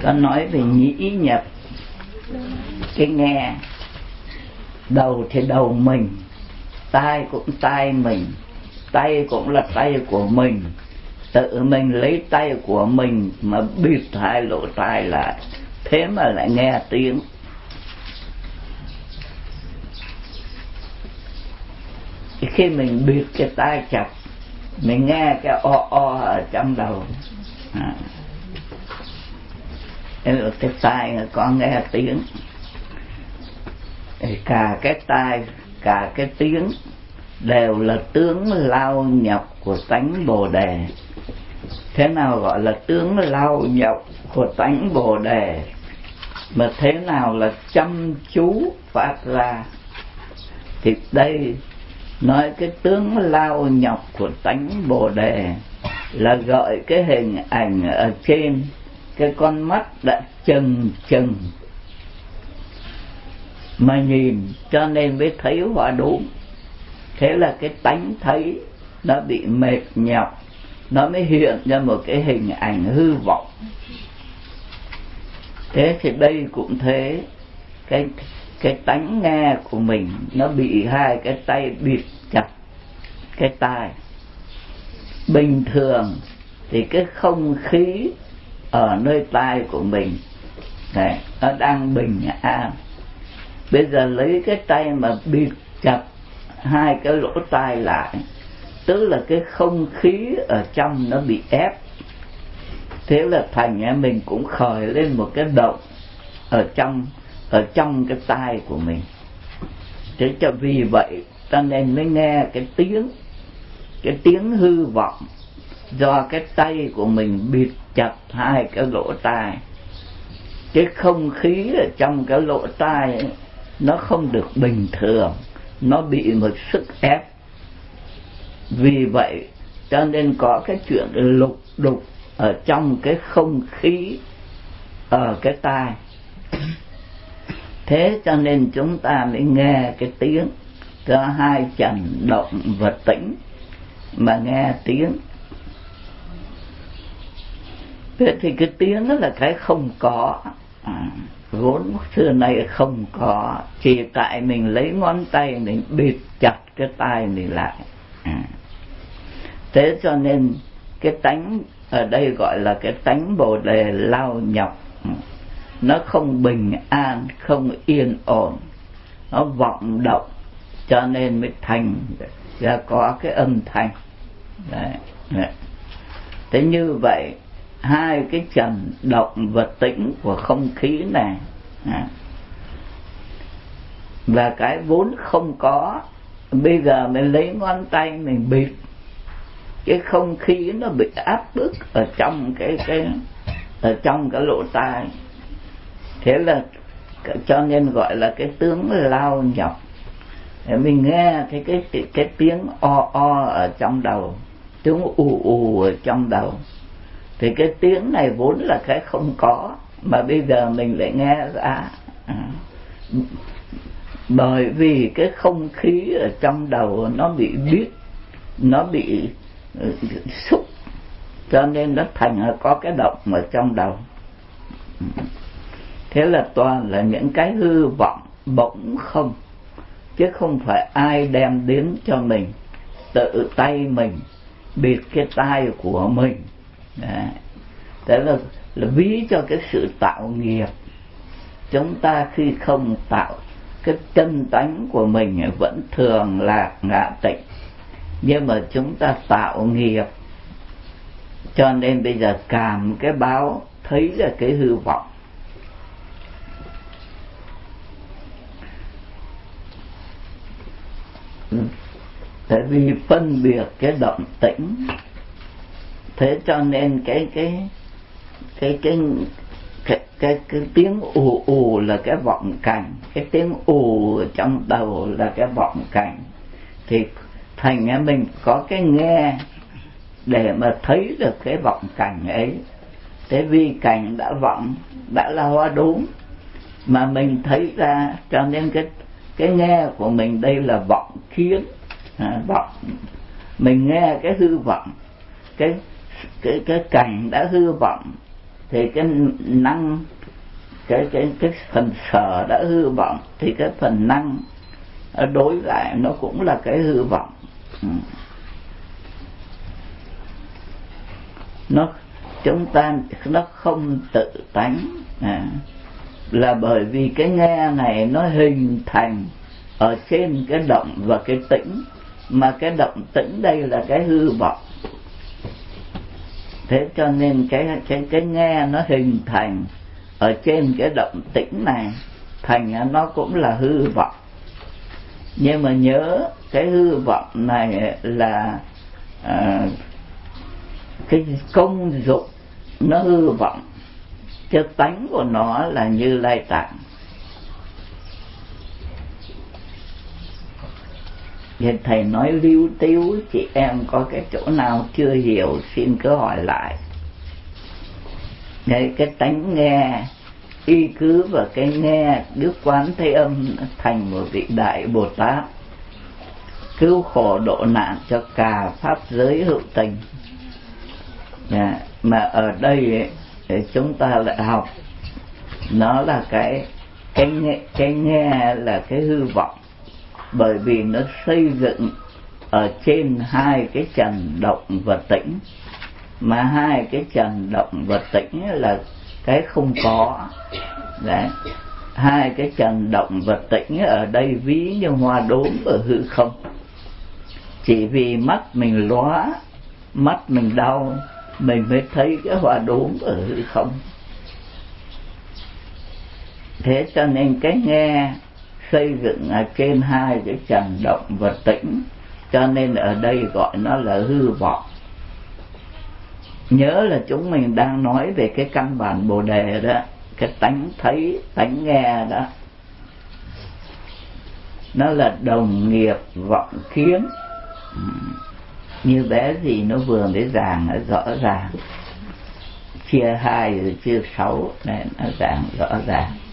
có nói về nhĩ nhập. Cái nghe, đầu thì đầu mình, tai cũng tai mình, tay cũng là tay của mình, tự mình lấy tay của mình mà bịt hai lỗ tai lại, thế mà lại nghe tiếng. Khi mình bịt cái tai chặt, mình nghe cái o o ở trong đầu, cái tai có nghe tiếng. Cả cái tai, cả cái tiếng đều là tướng lao nhọc của tánh Bồ Đề. Thế nào gọi là tướng lao nhọc của tánh Bồ Đề? Mà thế nào là chăm chú phát ra? Thì đây nói cái tướng lao nhọc của tánh Bồ Đề là gọi cái hình ảnh ở trên cái con mắt đã chừng chừng mà nhìn, cho nên mới thấy hoa đốm. Thế là cái tánh thấy nó bị mệt nhọc, nó mới hiện ra một cái hình ảnh hư vọng. Thế thì đây cũng thế, cái tánh nghe của mình nó bị hai cái tay bịt chặt cái tai. Bình thường thì cái không khí ở nơi tai của mình này, nó đang bình an. Bây giờ lấy cái tay mà bịt chặt hai cái lỗ tai lại, tức là cái không khí ở trong nó bị ép. Thế là thành mình cũng khởi lên một cái động ở trong cái tai của mình. Thế cho vì vậy cho nên mới nghe cái tiếng hư vọng, do cái tay của mình bịt chặt hai cái lỗ tai. Cái không khí ở trong cái lỗ tai ấy, nó không được bình thường, nó bị một sức ép. Vì vậy cho nên có cái chuyện lục đục ở trong cái không khí ở cái tai. Thế cho nên chúng ta mới nghe cái tiếng, có hai trần động và tĩnh mà nghe tiếng. Thế thì cái tiếng đó là cái không có, vốn xưa nay không có, chỉ tại mình lấy ngón tay mình bịt chặt cái tai mình lại. Thế cho nên cái tánh ở đây gọi là cái tánh Bồ Đề lao nhọc, nó không bình an, không yên ổn, nó vọng động, cho nên mới thành ra có cái âm thanh. Đấy. Thế như vậy hai cái trần động và tĩnh của không khí này và cái vốn không có, bây giờ mình lấy ngón tay mình bịt, cái không khí nó bị áp bức ở trong ở trong cái lỗ tai. Thế là cho nên gọi là cái tướng lao nhọc. Để mình nghe cái tiếng o o ở trong đầu, tiếng ù ù ở trong đầu, thì cái tiếng này vốn là cái không có, mà bây giờ mình lại nghe ra. Bởi vì cái không khí ở trong đầu nó bị bít, nó bị xúc, cho nên nó thành có cái động ở trong đầu. Thế là toàn là những cái hư vọng bỗng không, chứ không phải ai đem đến cho mình, tự tay mình bịt cái tai của mình. Đấy. Thế là ví cho cái sự tạo nghiệp. Chúng ta khi không tạo cái chân tánh của mình vẫn thường lạc ngã tịnh, nhưng mà chúng ta tạo nghiệp, cho nên bây giờ cảm cái báo thấy là cái hư vọng. Tại vì phân biệt cái động tĩnh, thế cho nên cái tiếng ù ù là cái vọng cảnh, cái tiếng ù trong đầu là cái vọng cảnh. Thì thành mình có cái nghe để mà thấy được cái vọng cảnh ấy. Thế vì cảnh đã vọng, đã là hoa đốm mà mình thấy ra, cho nên cái nghe của mình đây là vọng kiến. Vọng, mình nghe cái hư vọng, cái cảnh đã hư vọng, thì cái năng, cái phần sở đã hư vọng, thì cái phần năng đối lại nó cũng là cái hư vọng. Chúng ta nó không tự tánh, là bởi vì cái nghe này nó hình thành ở trên cái động và cái tĩnh, mà cái động tĩnh đây là cái hư vọng. Thế cho nên cái nghe nó hình thành ở trên cái động tĩnh này, thành nó cũng là hư vọng. Nhưng mà nhớ cái hư vọng này là cái công dụng nó hư vọng, chứ tánh của nó là Như Lai Tạng. Hiện thầy nói lưu tiếu, chị em có cái chỗ nào chưa hiểu xin cứ hỏi lại. Đấy, cái tánh nghe y cứ vào cái nghe Đức Quán Thế Âm thành một vị đại Bồ Tát, cứu khổ độ nạn cho cả pháp giới hữu tình. Mà ở đây chúng ta lại học nó là cái nghe là cái hư vọng, bởi vì nó xây dựng ở trên hai cái trần động và tĩnh, mà hai cái trần động và tĩnh là cái không có. Đấy, hai cái trần động và tĩnh ở đây ví như hoa đốm ở hư không. Chỉ vì mắt mình lóa, mắt mình đau, mình mới thấy cái hoa đốm ở hư không. Thế cho nên cái nghe xây dựng ở trên hai cái trần động và tĩnh, cho nên ở đây gọi nó là hư vọng. Nhớ là chúng mình đang nói về cái căn bản Bồ Đề đó, cái tánh thấy, tánh nghe đó, nó là đồng nghiệp vọng kiến. Như bé gì nó vừa mới giảng nó rõ ràng, chia hai rồi chia sáu này nó giảng rõ ràng.